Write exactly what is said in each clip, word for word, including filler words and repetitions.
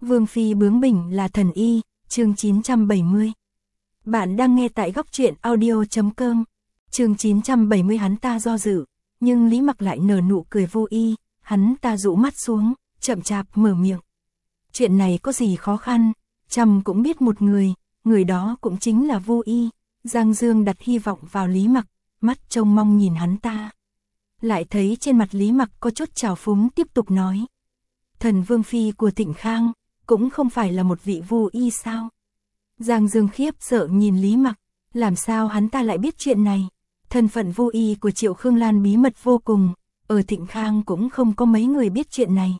Vương phi bướng bỉnh là thần y, chương chín trăm bảy mươi. Bạn đang nghe tại góc truyện audio chấm com. Chương chín trăm bảy mươi hắn ta do dự, nhưng Lý Mặc lại nở nụ cười vô ý, hắn ta dụ mắt xuống, chậm chạp mở miệng. Chuyện này có gì khó khăn, chăm cũng biết một người, người đó cũng chính là Vô Y. Giang Dương đặt hy vọng vào Lý Mặc, mắt trông mong nhìn hắn ta. Lại thấy trên mặt Lý Mặc có chút trào phúng, tiếp tục nói. Thần Vương phi của Thịnh Khang, cũng không phải là một vị Vô Y sao? Giang Dương khiếp sợ nhìn Lý Mặc, làm sao hắn ta lại biết chuyện này? Thân phận Vô Y của Triệu Khương Lan bí mật vô cùng, ở Thịnh Khang cũng không có mấy người biết chuyện này.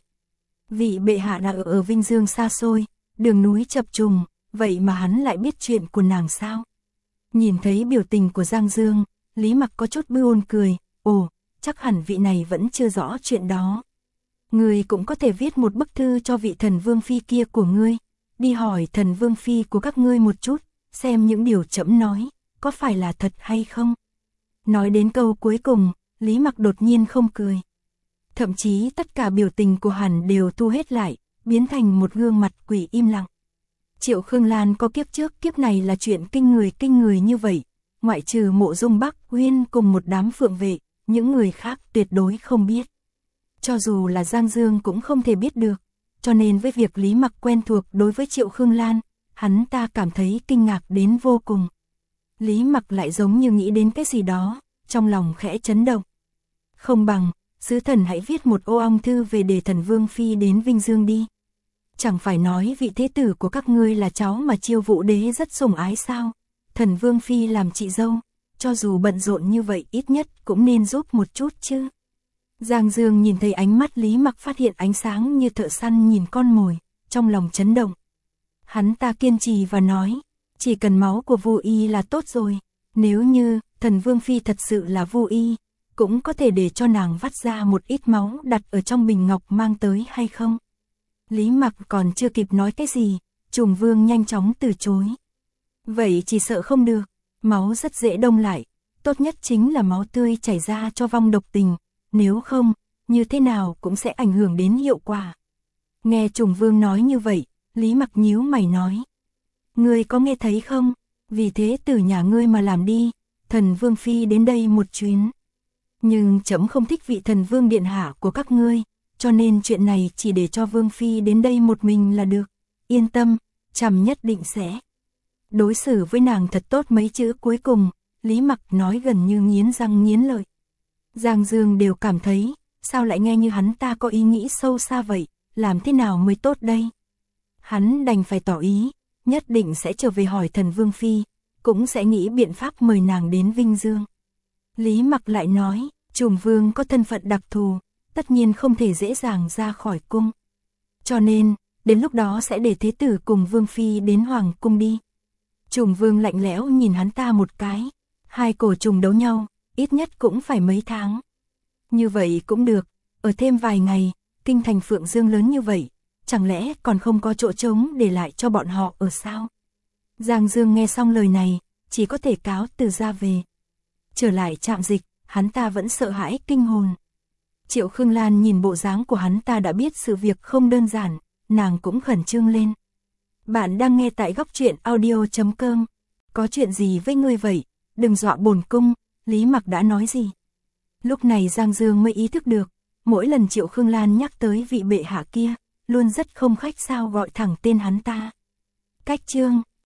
Vị bệ hạ đã ở, ở Vinh Dương xa xôi, đường núi chập trùng, vậy mà hắn lại biết chuyện của nàng sao? Nhìn thấy biểu tình của Giang Dương, Lý Mặc có chút bưu ôn cười, ồ, chắc hẳn vị này vẫn chưa rõ chuyện đó. Ngươi cũng có thể viết một bức thư cho vị thần Vương phi kia của ngươi, đi hỏi thần Vương phi của các ngươi một chút, xem những điều trẫm nói, có phải là thật hay không? Nói đến câu cuối cùng, Lý Mặc đột nhiên không cười. Thậm chí tất cả biểu tình của hắn đều thu hết lại, biến thành một gương mặt quỷ im lặng. Triệu Khương Lan có kiếp trước kiếp này là chuyện kinh người kinh người như vậy, ngoại trừ Mộ Dung Bắc Huyên cùng một đám phượng vệ, những người khác tuyệt đối không biết. Cho dù là Giang Dương cũng không thể biết được, cho nên với việc Lý Mặc quen thuộc đối với Triệu Khương Lan, hắn ta cảm thấy kinh ngạc đến vô cùng. Lý Mặc lại giống như nghĩ đến cái gì đó, trong lòng khẽ chấn động. Không bằng, sứ thần hãy viết một ô ong thư về để thần Vương phi đến Vinh Dương đi. Chẳng phải nói vị thế tử của các ngươi là cháu mà Chiêu Vũ đế rất sủng ái sao? Thần Vương phi làm chị dâu, cho dù bận rộn như vậy ít nhất cũng nên giúp một chút chứ. Giang Dương nhìn thấy ánh mắt Lý Mặc phát hiện ánh sáng như thợ săn nhìn con mồi, trong lòng chấn động. Hắn ta kiên trì và nói, chỉ cần máu của Vô Y là tốt rồi, nếu như thần Vương phi thật sự là Vô Y, cũng có thể để cho nàng vắt ra một ít máu đặt ở trong bình ngọc mang tới hay không? Lý Mặc còn chưa kịp nói cái gì, Trùng Vương nhanh chóng từ chối. Vậy chỉ sợ không được, máu rất dễ đông lại, tốt nhất chính là máu tươi chảy ra cho vong độc tình, nếu không, như thế nào cũng sẽ ảnh hưởng đến hiệu quả. Nghe Trùng Vương nói như vậy, Lý Mặc nhíu mày nói. Ngươi có nghe thấy không? Vì thế tử nhà ngươi mà làm đi, thần Vương phi đến đây một chuyến. Nhưng trẫm không thích vị thần Vương điện hạ của các ngươi, cho nên chuyện này chỉ để cho Vương phi đến đây một mình là được. Yên tâm, trẫm nhất định sẽ đối xử với nàng thật tốt. Mấy chữ cuối cùng, Lý Mặc nói gần như nghiến răng nghiến lợi. Giang Dương đều cảm thấy, sao lại nghe như hắn ta có ý nghĩ sâu xa vậy, làm thế nào mới tốt đây? Hắn đành phải tỏ ý, nhất định sẽ trở về hỏi thần Vương phi, cũng sẽ nghĩ biện pháp mời nàng đến Vinh Dương. Lý Mặc lại nói, Trùng Vương có thân phận đặc thù, tất nhiên không thể dễ dàng ra khỏi cung. Cho nên, đến lúc đó sẽ để thế tử cùng Vương phi đến hoàng cung đi. Trùng Vương lạnh lẽo nhìn hắn ta một cái, hai cổ trùng đấu nhau, ít nhất cũng phải mấy tháng. Như vậy cũng được, ở thêm vài ngày, kinh thành Phượng Dương lớn như vậy, chẳng lẽ còn không có chỗ trống để lại cho bọn họ ở sao? Giang Dương nghe xong lời này, chỉ có thể cáo từ ra về. Trở lại trạm dịch, hắn ta vẫn sợ hãi kinh hồn. Triệu Khương Lan nhìn bộ dáng của hắn ta đã biết sự việc không đơn giản, nàng cũng khẩn trương lên. Bạn đang nghe tại góc truyện audio chấm com. Có chuyện gì với ngươi vậy? Đừng dọa bổn cung, Lý Mặc đã nói gì? Lúc này Giang Dương mới ý thức được, mỗi lần Triệu Khương Lan nhắc tới vị bệ hạ kia, luôn rất không khách sao gọi thẳng tên hắn ta. Cách chương